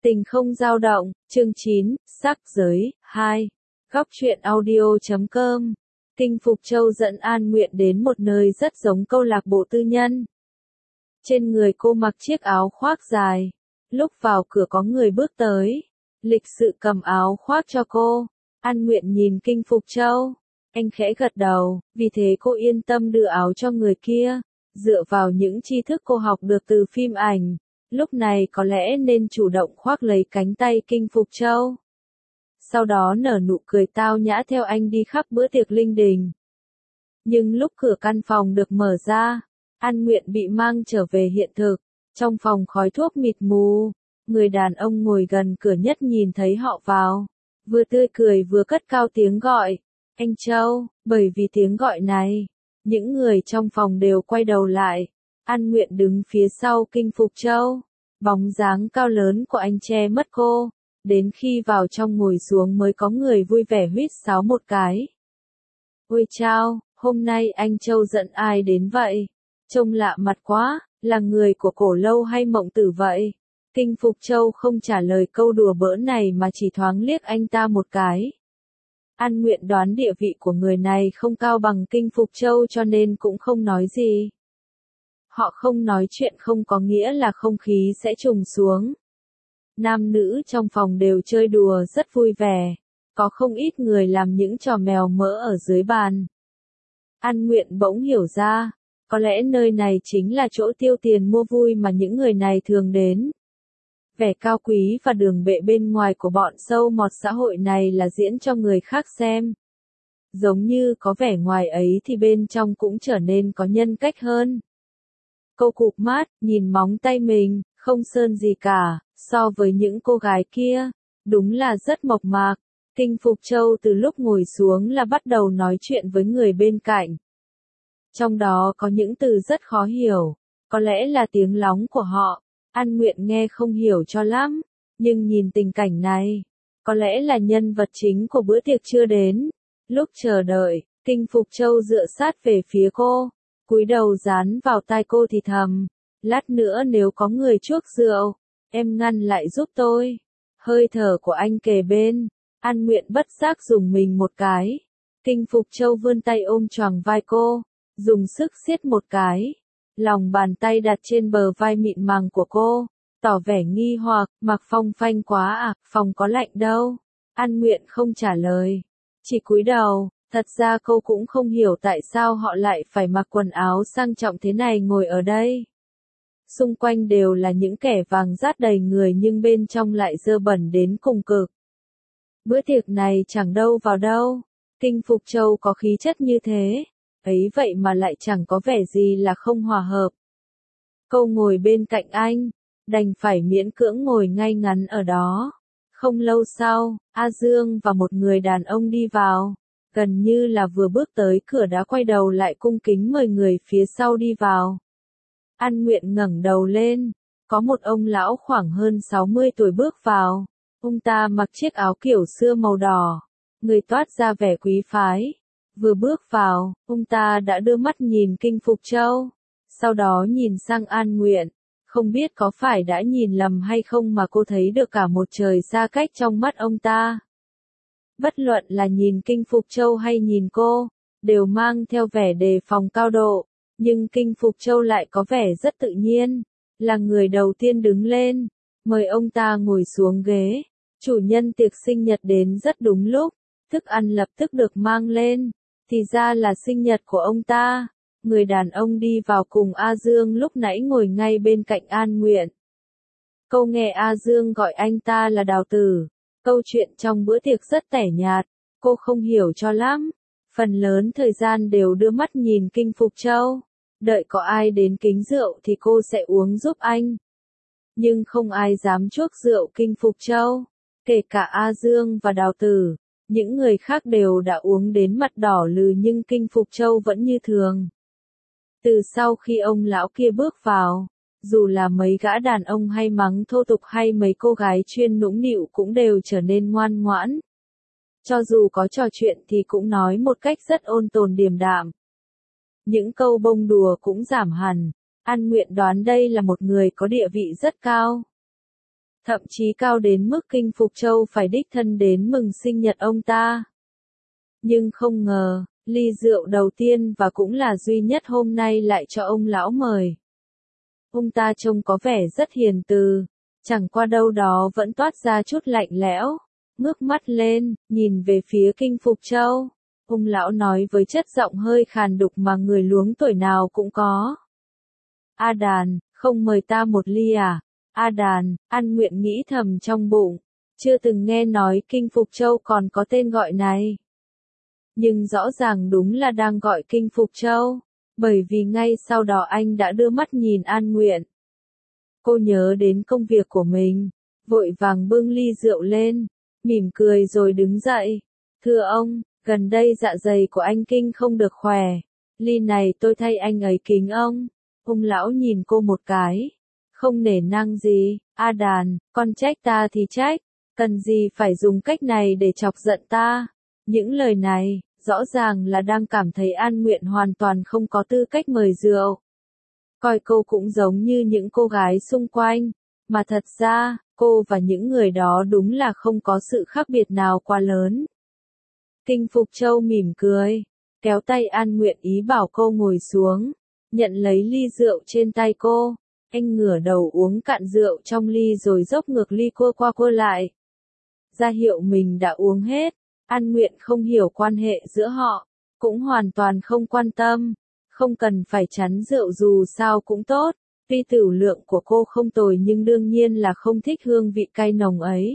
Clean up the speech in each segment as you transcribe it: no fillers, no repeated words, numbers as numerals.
Tình không dao động, chương 9, sắc giới, 2. Góc truyện audio.com. Kinh Phục Châu dẫn An Nguyện đến một nơi rất giống câu lạc bộ tư nhân. Trên người cô mặc chiếc áo khoác dài. Lúc vào cửa có người bước tới. Lịch sự cầm áo khoác cho cô. An Nguyện nhìn Kinh Phục Châu. Anh khẽ gật đầu, vì thế cô yên tâm đưa áo cho người kia. Dựa vào những tri thức cô học được từ phim ảnh. Lúc này có lẽ nên chủ động khoác lấy cánh tay Kinh Phục Châu. Sau đó nở nụ cười tao nhã theo anh đi khắp bữa tiệc linh đình. Nhưng lúc cửa căn phòng được mở ra, An Nguyện bị mang trở về hiện thực. Trong phòng khói thuốc mịt mù, người đàn ông ngồi gần cửa nhất nhìn thấy họ vào. Vừa tươi cười vừa cất cao tiếng gọi, anh Châu, bởi vì tiếng gọi này, những người trong phòng đều quay đầu lại. An Nguyện đứng phía sau Kinh Phục Châu, bóng dáng cao lớn của anh che mất cô, đến khi vào trong ngồi xuống mới có người vui vẻ huýt sáo một cái. Ôi chao, hôm nay anh Châu dẫn ai đến vậy? Trông lạ mặt quá, là người của Cổ Lâu hay Mộng Tử vậy? Kinh Phục Châu không trả lời câu đùa bỡn này mà chỉ thoáng liếc anh ta một cái. An Nguyện đoán địa vị của người này không cao bằng Kinh Phục Châu cho nên cũng không nói gì. Họ không nói chuyện không có nghĩa là không khí sẽ trùng xuống. Nam nữ trong phòng đều chơi đùa rất vui vẻ. Có không ít người làm những trò mèo mỡ ở dưới bàn. An Nguyện bỗng hiểu ra, có lẽ nơi này chính là chỗ tiêu tiền mua vui mà những người này thường đến. Vẻ cao quý và đường bệ bên ngoài của bọn sâu mọt xã hội này là diễn cho người khác xem. Giống như có vẻ ngoài ấy thì bên trong cũng trở nên có nhân cách hơn. Cô cụp mắt, nhìn móng tay mình, không sơn gì cả, so với những cô gái kia, đúng là rất mộc mạc. Kinh Phục Châu từ lúc ngồi xuống là bắt đầu nói chuyện với người bên cạnh. Trong đó có những từ rất khó hiểu, có lẽ là tiếng lóng của họ, An Nguyện nghe không hiểu cho lắm, nhưng nhìn tình cảnh này, có lẽ là nhân vật chính của bữa tiệc chưa đến. Lúc chờ đợi, Kinh Phục Châu dựa sát về phía cô, cúi đầu dán vào tai cô thì thầm, lát nữa nếu có người chuốc rượu, em ngăn lại giúp tôi. Hơi thở của anh kề bên, An Nguyện bất giác dùng mình một cái. Kinh Phục Châu vươn tay ôm choàng vai cô, dùng sức siết một cái. Lòng bàn tay đặt trên bờ vai mịn màng của cô, tỏ vẻ nghi hoặc, mặc phong phanh quá à, phòng có lạnh đâu. An Nguyện không trả lời, chỉ cúi đầu. Thật ra cô cũng không hiểu tại sao họ lại phải mặc quần áo sang trọng thế này ngồi ở đây. Xung quanh đều là những kẻ vàng rát đầy người nhưng bên trong lại dơ bẩn đến cùng cực. Bữa tiệc này chẳng đâu vào đâu. Kinh Phục Châu có khí chất như thế, ấy vậy mà lại chẳng có vẻ gì là không hòa hợp. Cô ngồi bên cạnh anh, đành phải miễn cưỡng ngồi ngay ngắn ở đó. Không lâu sau, A Dương và một người đàn ông đi vào. Gần như là vừa bước tới cửa đã quay đầu lại cung kính mời người phía sau đi vào. An Nguyện ngẩng đầu lên, có một ông lão khoảng hơn 60 tuổi bước vào. Ông ta mặc chiếc áo kiểu xưa màu đỏ, người toát ra vẻ quý phái. Vừa bước vào, ông ta đã đưa mắt nhìn Kinh Phục Châu, sau đó nhìn sang An Nguyện. Không biết có phải đã nhìn lầm hay không mà cô thấy được cả một trời xa cách trong mắt ông ta. Bất luận là nhìn Kinh Phục Châu hay nhìn cô, đều mang theo vẻ đề phòng cao độ, nhưng Kinh Phục Châu lại có vẻ rất tự nhiên, là người đầu tiên đứng lên, mời ông ta ngồi xuống ghế. Chủ nhân tiệc sinh nhật đến rất đúng lúc, thức ăn lập tức được mang lên, thì ra là sinh nhật của ông ta. Người đàn ông đi vào cùng A Dương lúc nãy ngồi ngay bên cạnh An Nguyện. Câu nghe A Dương gọi anh ta là Đào Tử. Câu chuyện trong bữa tiệc rất tẻ nhạt, cô không hiểu cho lắm. Phần lớn thời gian đều đưa mắt nhìn Kinh Phục Châu. Đợi có ai đến kính rượu thì cô sẽ uống giúp anh. Nhưng không ai dám chuốc rượu Kinh Phục Châu. Kể cả A Dương và Đào Tử, những người khác đều đã uống đến mặt đỏ lừ nhưng Kinh Phục Châu vẫn như thường. Từ sau khi ông lão kia bước vào, dù là mấy gã đàn ông hay mắng thô tục hay mấy cô gái chuyên nũng nịu cũng đều trở nên ngoan ngoãn. Cho dù có trò chuyện thì cũng nói một cách rất ôn tồn điềm đạm. Những câu bông đùa cũng giảm hẳn. An Nguyện đoán đây là một người có địa vị rất cao. thậm chí cao đến mức Kinh Phục Châu phải đích thân đến mừng sinh nhật ông ta. Nhưng không ngờ, ly rượu đầu tiên và cũng là duy nhất hôm nay lại cho ông lão mời. Ông ta trông có vẻ rất hiền từ, chẳng qua đâu đó vẫn toát ra chút lạnh lẽo, ngước mắt lên, nhìn về phía Kinh Phục Châu. Ông lão nói với chất giọng hơi khàn đục mà người luống tuổi nào cũng có. A Đàn, không mời ta một ly à? A Đàn, An Nguyện nghĩ thầm trong bụng, chưa từng nghe nói Kinh Phục Châu còn có tên gọi này. Nhưng rõ ràng đúng là đang gọi Kinh Phục Châu, bởi vì ngay sau đó anh đã đưa mắt nhìn An Nguyện. Cô nhớ đến công việc của mình, vội vàng bưng ly rượu lên, mỉm cười rồi đứng dậy. Thưa ông, gần đây dạ dày của anh Kinh không được khỏe, ly này tôi thay anh ấy kính ông. Ông lão nhìn cô một cái, không nể nang gì. A Đàn, con trách ta thì trách, cần gì phải dùng cách này để chọc giận ta. Những lời này, rõ ràng là đang cảm thấy An Nguyện hoàn toàn không có tư cách mời rượu. Coi cô cũng giống như những cô gái xung quanh, mà thật ra, cô và những người đó đúng là không có sự khác biệt nào quá lớn. Kinh Phục Châu mỉm cười, kéo tay An Nguyện ý bảo cô ngồi xuống, nhận lấy ly rượu trên tay cô. Anh ngửa đầu uống cạn rượu trong ly rồi dốc ngược ly cua qua cua lại. Ra hiệu mình đã uống hết. An Nguyện không hiểu quan hệ giữa họ, cũng hoàn toàn không quan tâm, không cần phải chắn rượu dù sao cũng tốt. Tuy tửu lượng của cô không tồi nhưng đương nhiên là không thích hương vị cay nồng ấy.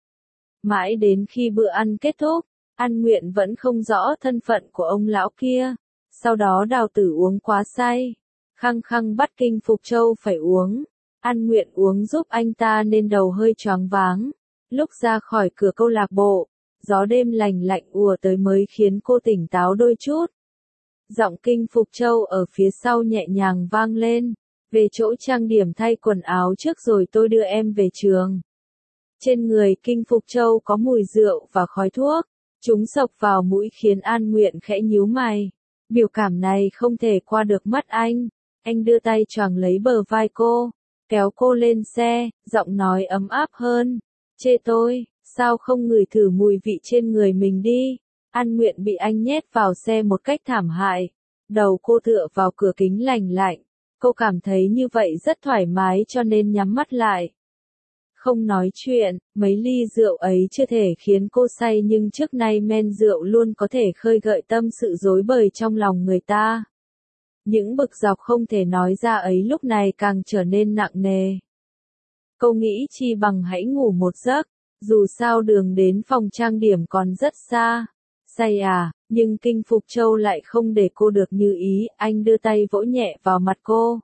Mãi đến khi bữa ăn kết thúc, An Nguyện vẫn không rõ thân phận của ông lão kia. Sau đó Đào Tử uống quá say, khăng khăng bắt Kinh Phục Châu phải uống. An Nguyện uống giúp anh ta nên đầu hơi choáng váng. Lúc ra khỏi cửa câu lạc bộ, gió đêm lành lạnh ùa tới mới khiến cô tỉnh táo đôi chút. Giọng Kinh Phục Châu ở phía sau nhẹ nhàng vang lên. Về chỗ trang điểm thay quần áo trước rồi tôi đưa em về trường. Trên người Kinh Phục Châu có mùi rượu và khói thuốc. Chúng xộc vào mũi khiến An Nguyện khẽ nhíu mày. Biểu cảm này không thể qua được mắt anh. Anh đưa tay choàng lấy bờ vai cô, kéo cô lên xe, giọng nói ấm áp hơn. Chê tôi, sao không ngửi thử mùi vị trên người mình đi? An Nguyện bị anh nhét vào xe một cách thảm hại. Đầu cô tựa vào cửa kính lành lạnh. Cô cảm thấy như vậy rất thoải mái cho nên nhắm mắt lại. Không nói chuyện, mấy ly rượu ấy chưa thể khiến cô say nhưng trước nay men rượu luôn có thể khơi gợi tâm sự rối bời trong lòng người ta. Những bực dọc không thể nói ra ấy lúc này càng trở nên nặng nề. Cô nghĩ chi bằng hãy ngủ một giấc, dù sao đường đến phòng trang điểm còn rất xa. Say à, nhưng Kinh Phục Châu lại không để cô được như ý, anh đưa tay vỗ nhẹ vào mặt cô.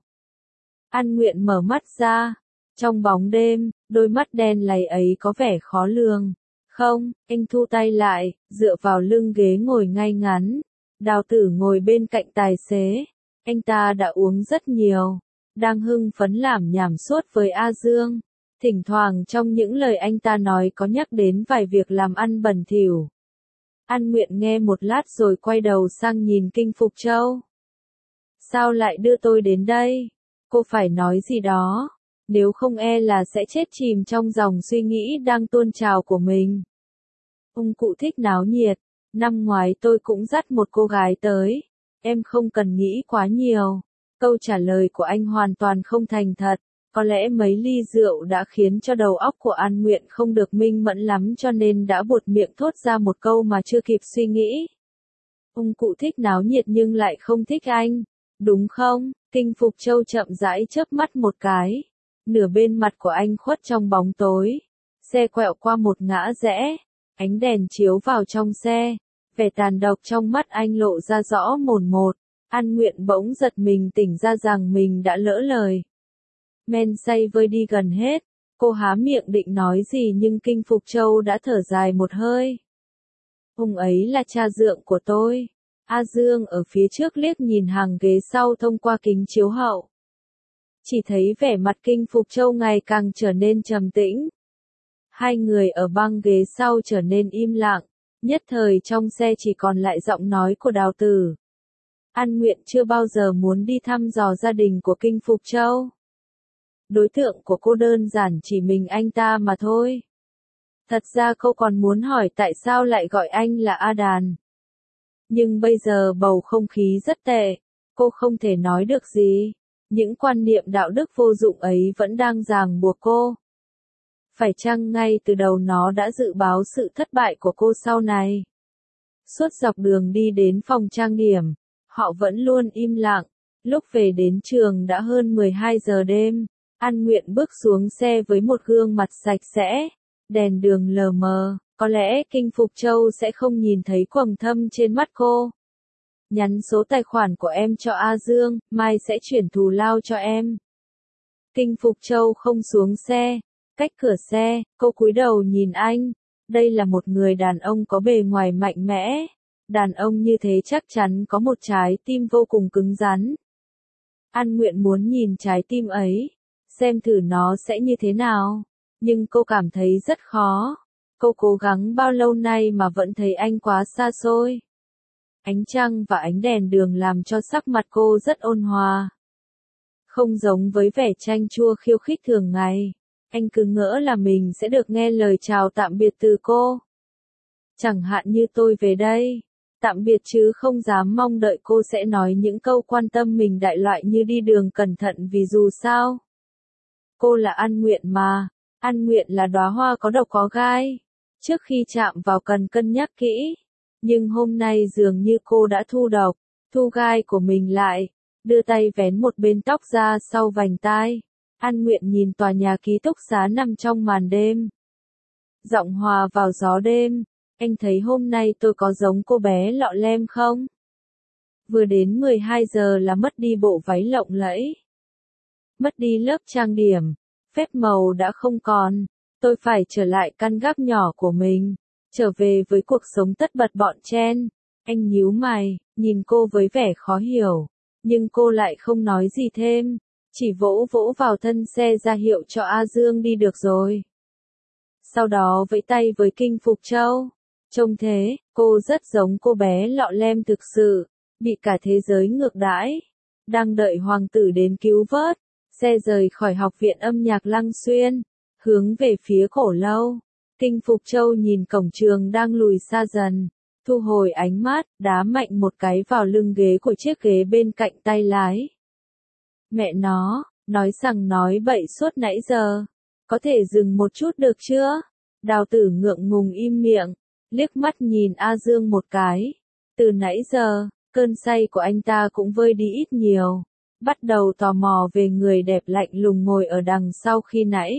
An Nguyện mở mắt ra. Trong bóng đêm, đôi mắt đen láy ấy có vẻ khó lường. Không, anh thu tay lại, dựa vào lưng ghế ngồi ngay ngắn. Đào Tử ngồi bên cạnh tài xế. Anh ta đã uống rất nhiều, đang hưng phấn lảm nhảm suốt với A Dương. Thỉnh thoảng trong những lời anh ta nói có nhắc đến vài việc làm ăn bẩn thỉu. An Nguyện nghe một lát rồi quay đầu sang nhìn Kinh Phục Châu. Sao lại đưa tôi đến đây? Cô phải nói gì đó, nếu không e là sẽ chết chìm trong dòng suy nghĩ đang tuôn trào của mình. Ông cụ thích náo nhiệt, năm ngoái tôi cũng dắt một cô gái tới. Em không cần nghĩ quá nhiều. Câu trả lời của anh hoàn toàn không thành thật. Có lẽ mấy ly rượu đã khiến cho đầu óc của An Nguyện không được minh mẫn lắm cho nên đã buột miệng thốt ra một câu mà chưa kịp suy nghĩ. Ông cụ thích náo nhiệt nhưng lại không thích anh, đúng không? Kinh Phục Châu chậm rãi chớp mắt một cái. Nửa bên mặt của anh khuất trong bóng tối. Xe quẹo qua một ngã rẽ. Ánh đèn chiếu vào trong xe. Vẻ tàn độc trong mắt anh lộ ra rõ mồn một. An Nguyện bỗng giật mình tỉnh ra rằng mình đã lỡ lời. Men say vơi đi gần hết. Cô há miệng định nói gì nhưng Kinh Phục Châu đã thở dài một hơi. Ông ấy là cha dượng của tôi. A Dương ở phía trước liếc nhìn hàng ghế sau thông qua kính chiếu hậu. Chỉ thấy vẻ mặt Kinh Phục Châu ngày càng trở nên trầm tĩnh. Hai người ở băng ghế sau trở nên im lặng. Nhất thời trong xe chỉ còn lại giọng nói của Đào Tử. An Nguyện chưa bao giờ muốn đi thăm dò gia đình của Kinh Phục Châu. Đối tượng của cô đơn giản chỉ mình anh ta mà thôi. Thật ra cô còn muốn hỏi tại sao lại gọi anh là A Đàn. Nhưng bây giờ bầu không khí rất tệ, cô không thể nói được gì. Những quan niệm đạo đức vô dụng ấy vẫn đang ràng buộc cô. Phải chăng ngay từ đầu nó đã dự báo sự thất bại của cô sau này? Suốt dọc đường đi đến phòng trang điểm, họ vẫn luôn im lặng. Lúc về đến trường đã hơn 12 giờ đêm, An Nguyện bước xuống xe với một gương mặt sạch sẽ, đèn đường lờ mờ, có lẽ Kinh Phục Châu sẽ không nhìn thấy quầng thâm trên mắt cô. Nhắn số tài khoản của em cho A Dương, mai sẽ chuyển thù lao cho em. Kinh Phục Châu không xuống xe, cách cửa xe, cô cúi đầu nhìn anh. Đây là một người đàn ông có bề ngoài mạnh mẽ. Đàn ông như thế chắc chắn có một trái tim vô cùng cứng rắn. An Nguyện muốn nhìn trái tim ấy, xem thử nó sẽ như thế nào. Nhưng cô cảm thấy rất khó. Cô cố gắng bao lâu nay mà vẫn thấy anh quá xa xôi. Ánh trăng và ánh đèn đường làm cho sắc mặt cô rất ôn hòa. Không giống với vẻ chanh chua khiêu khích thường ngày. Anh cứ ngỡ là mình sẽ được nghe lời chào tạm biệt từ cô. Chẳng hạn như tôi về đây. Tạm biệt chứ không dám mong đợi cô sẽ nói những câu quan tâm mình đại loại như đi đường cẩn thận vì dù sao. Cô là An Nguyện mà. An Nguyện là đóa hoa có độc có gai. Trước khi chạm vào cần cân nhắc kỹ. Nhưng hôm nay dường như cô đã thu độc, thu gai của mình lại. Đưa tay vén một bên tóc ra sau vành tai. An Nguyện nhìn tòa nhà ký túc xá nằm trong màn đêm. Giọng hòa vào gió đêm. Anh thấy hôm nay tôi có giống cô bé lọ lem không? Vừa đến 12 giờ là mất đi bộ váy lộng lẫy. Mất đi lớp trang điểm. Phép màu đã không còn. Tôi phải trở lại căn gác nhỏ của mình. Trở về với cuộc sống tất bật bọn chen. Anh nhíu mày, nhìn cô với vẻ khó hiểu. Nhưng cô lại không nói gì thêm. Chỉ vỗ vỗ vào thân xe ra hiệu cho A Dương đi được rồi. Sau đó vẫy tay với Kinh Phục Châu. Trông thế, cô rất giống cô bé lọ lem thực sự, bị cả thế giới ngược đãi. Đang đợi hoàng tử đến cứu vớt, xe rời khỏi học viện âm nhạc Lăng Xuyên, hướng về phía Cổ Lâu. Kinh Phục Châu nhìn cổng trường đang lùi xa dần, thu hồi ánh mắt, đá mạnh một cái vào lưng ghế của chiếc ghế bên cạnh tay lái. Mẹ nó, nói rằng nói bậy suốt nãy giờ, có thể dừng một chút được chưa? Đào Tử ngượng ngùng im miệng, liếc mắt nhìn A Dương một cái. Từ nãy giờ, cơn say của anh ta cũng vơi đi ít nhiều, bắt đầu tò mò về người đẹp lạnh lùng ngồi ở đằng sau khi nãy.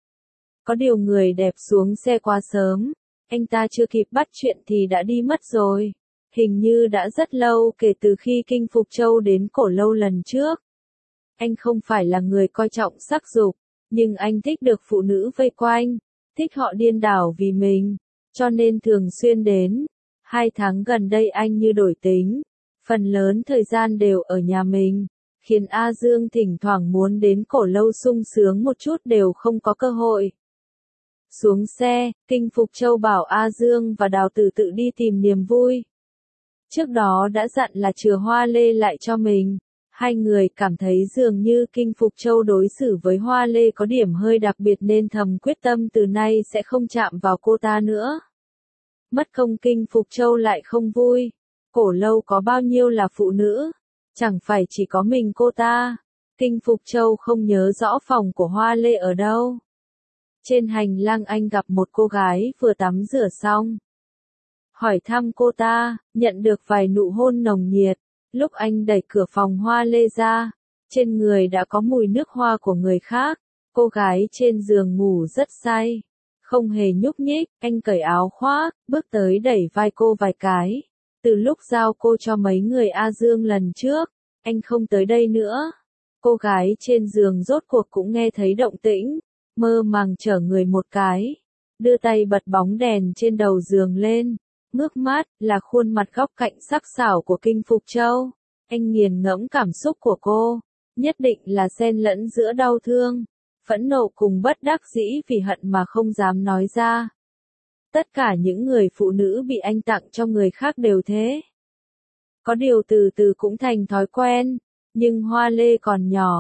Có điều người đẹp xuống xe quá sớm, anh ta chưa kịp bắt chuyện thì đã đi mất rồi. Hình như đã rất lâu kể từ khi Kinh Phục Châu đến Cổ Lâu lần trước. Anh không phải là người coi trọng sắc dục, nhưng anh thích được phụ nữ vây quanh, thích họ điên đảo vì mình, cho nên thường xuyên đến. 2 tháng gần đây anh như đổi tính, phần lớn thời gian đều ở nhà mình, khiến A Dương thỉnh thoảng muốn đến Cổ Lâu sung sướng một chút đều không có cơ hội. Xuống xe, Kinh Phục Châu bảo A Dương và Đào Tử tự đi tìm niềm vui. Trước đó đã dặn là chừa Hoa Lê lại cho mình. Hai người cảm thấy dường như Kinh Phục Châu đối xử với Hoa Lê có điểm hơi đặc biệt nên thầm quyết tâm từ nay sẽ không chạm vào cô ta nữa. Mất công Kinh Phục Châu lại không vui. Cổ Lâu có bao nhiêu là phụ nữ? Chẳng phải chỉ có mình cô ta. Kinh Phục Châu không nhớ rõ phòng của Hoa Lê ở đâu. Trên hành lang anh gặp một cô gái vừa tắm rửa xong. Hỏi thăm cô ta, nhận được vài nụ hôn nồng nhiệt. Lúc anh đẩy cửa phòng Hoa Lê ra, trên người đã có mùi nước hoa của người khác. Cô gái trên giường ngủ rất say. Không hề nhúc nhích, anh cởi áo khoác, bước tới đẩy vai cô vài cái. Từ lúc giao cô cho mấy người A Dương lần trước, anh không tới đây nữa. Cô gái trên giường rốt cuộc cũng nghe thấy động tĩnh, mơ màng trở người một cái. Đưa tay bật bóng đèn trên đầu giường lên. Ngước mắt, là khuôn mặt góc cạnh sắc sảo của Kinh Phục Châu. Anh nghiền ngẫm cảm xúc của cô. Nhất định là xen lẫn giữa đau thương, phẫn nộ cùng bất đắc dĩ vì hận mà không dám nói ra. Tất cả những người phụ nữ bị anh tặng cho người khác đều thế. Có điều từ từ cũng thành thói quen, nhưng Hoa Lê còn nhỏ,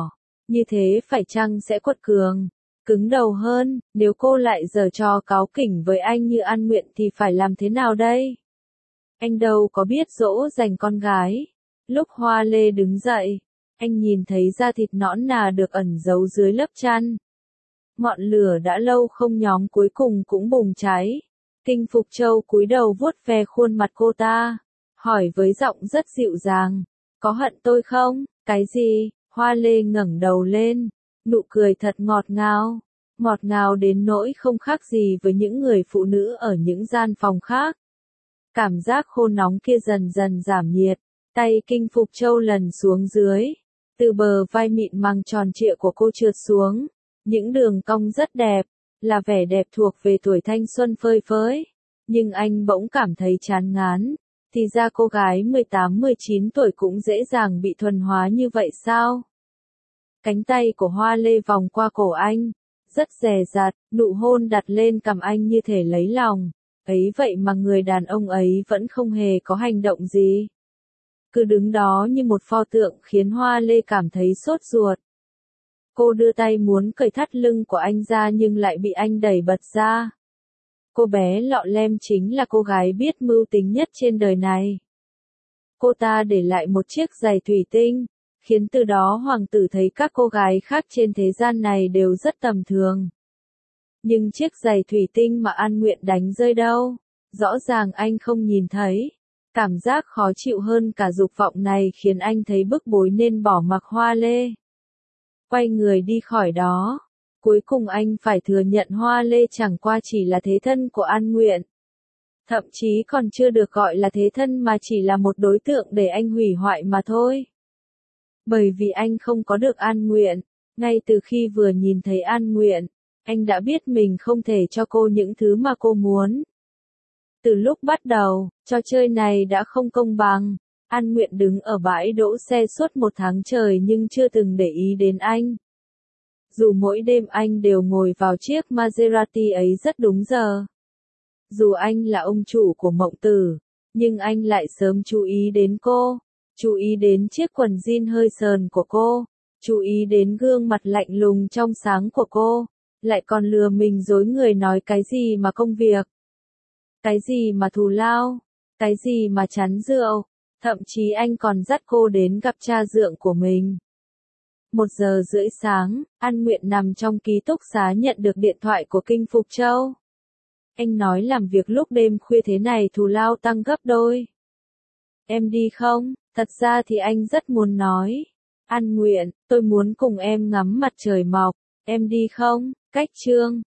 Như thế phải chăng sẽ quật cường, cứng đầu hơn, nếu cô lại giở trò cáu kỉnh với anh như An Nguyện thì phải làm thế nào đây? Anh đâu có biết dỗ dành con gái. Lúc Hoa Lê đứng dậy, anh nhìn thấy da thịt nõn nà được ẩn giấu dưới lớp chăn. Ngọn lửa đã lâu không nhóm cuối cùng cũng bùng cháy. Kinh Phục Châu cúi đầu vuốt ve khuôn mặt cô ta, hỏi với giọng rất dịu dàng, có hận tôi không? Cái gì? Hoa Lê ngẩng đầu lên, nụ cười thật ngọt ngào đến nỗi không khác gì với những người phụ nữ ở những gian phòng khác. Cảm giác khô nóng kia dần dần giảm nhiệt, tay Kinh Phục Châu lần xuống dưới, từ bờ vai mịn màng tròn trịa của cô trượt xuống, những đường cong rất đẹp, là vẻ đẹp thuộc về tuổi thanh xuân phơi phới. Nhưng anh bỗng cảm thấy chán ngán, thì ra cô gái 18-19 tuổi cũng dễ dàng bị thuần hóa như vậy sao? Cánh tay của Hoa Lê vòng qua cổ anh, rất dè dặt, nụ hôn đặt lên cằm anh như thể lấy lòng. Ấy vậy mà người đàn ông ấy vẫn không hề có hành động gì. Cứ đứng đó như một pho tượng khiến Hoa Lê cảm thấy sốt ruột. Cô đưa tay muốn cởi thắt lưng của anh ra nhưng lại bị anh đẩy bật ra. Cô bé lọ lem chính là cô gái biết mưu tính nhất trên đời này. Cô ta để lại một chiếc giày thủy tinh, khiến từ đó hoàng tử thấy các cô gái khác trên thế gian này đều rất tầm thường. Nhưng chiếc giày thủy tinh mà An Nguyện đánh rơi đâu? Rõ ràng anh không nhìn thấy. Cảm giác khó chịu hơn cả dục vọng này khiến anh thấy bức bối nên bỏ mặc Hoa Lê. Quay người đi khỏi đó. Cuối cùng anh phải thừa nhận Hoa Lê chẳng qua chỉ là thế thân của An Nguyện. Thậm chí còn chưa được gọi là thế thân mà chỉ là một đối tượng để anh hủy hoại mà thôi. Bởi vì anh không có được An Nguyện, ngay từ khi vừa nhìn thấy An Nguyện, anh đã biết mình không thể cho cô những thứ mà cô muốn. Từ lúc bắt đầu, trò chơi này đã không công bằng. An Nguyện đứng ở bãi đỗ xe suốt 1 tháng trời nhưng chưa từng để ý đến anh. Dù mỗi đêm anh đều ngồi vào chiếc Maserati ấy rất đúng giờ. Dù anh là ông chủ của Mộng Tử, nhưng anh lại sớm chú ý đến cô. Chú ý đến chiếc quần jean hơi sờn của cô. Chú ý đến gương mặt lạnh lùng trong sáng của cô. Lại còn lừa mình dối người nói cái gì mà công việc. Cái gì mà thù lao. Cái gì mà chán rượu. Thậm chí anh còn dắt cô đến gặp cha dượng của mình. 1:30 sáng, An Nguyện nằm trong ký túc xá nhận được điện thoại của Kinh Phục Châu. Anh nói làm việc lúc đêm khuya thế này thù lao tăng gấp đôi. Em đi không? Thật ra thì anh rất muốn nói. An Nguyện, tôi muốn cùng em ngắm mặt trời mọc. Em đi không? Cách chương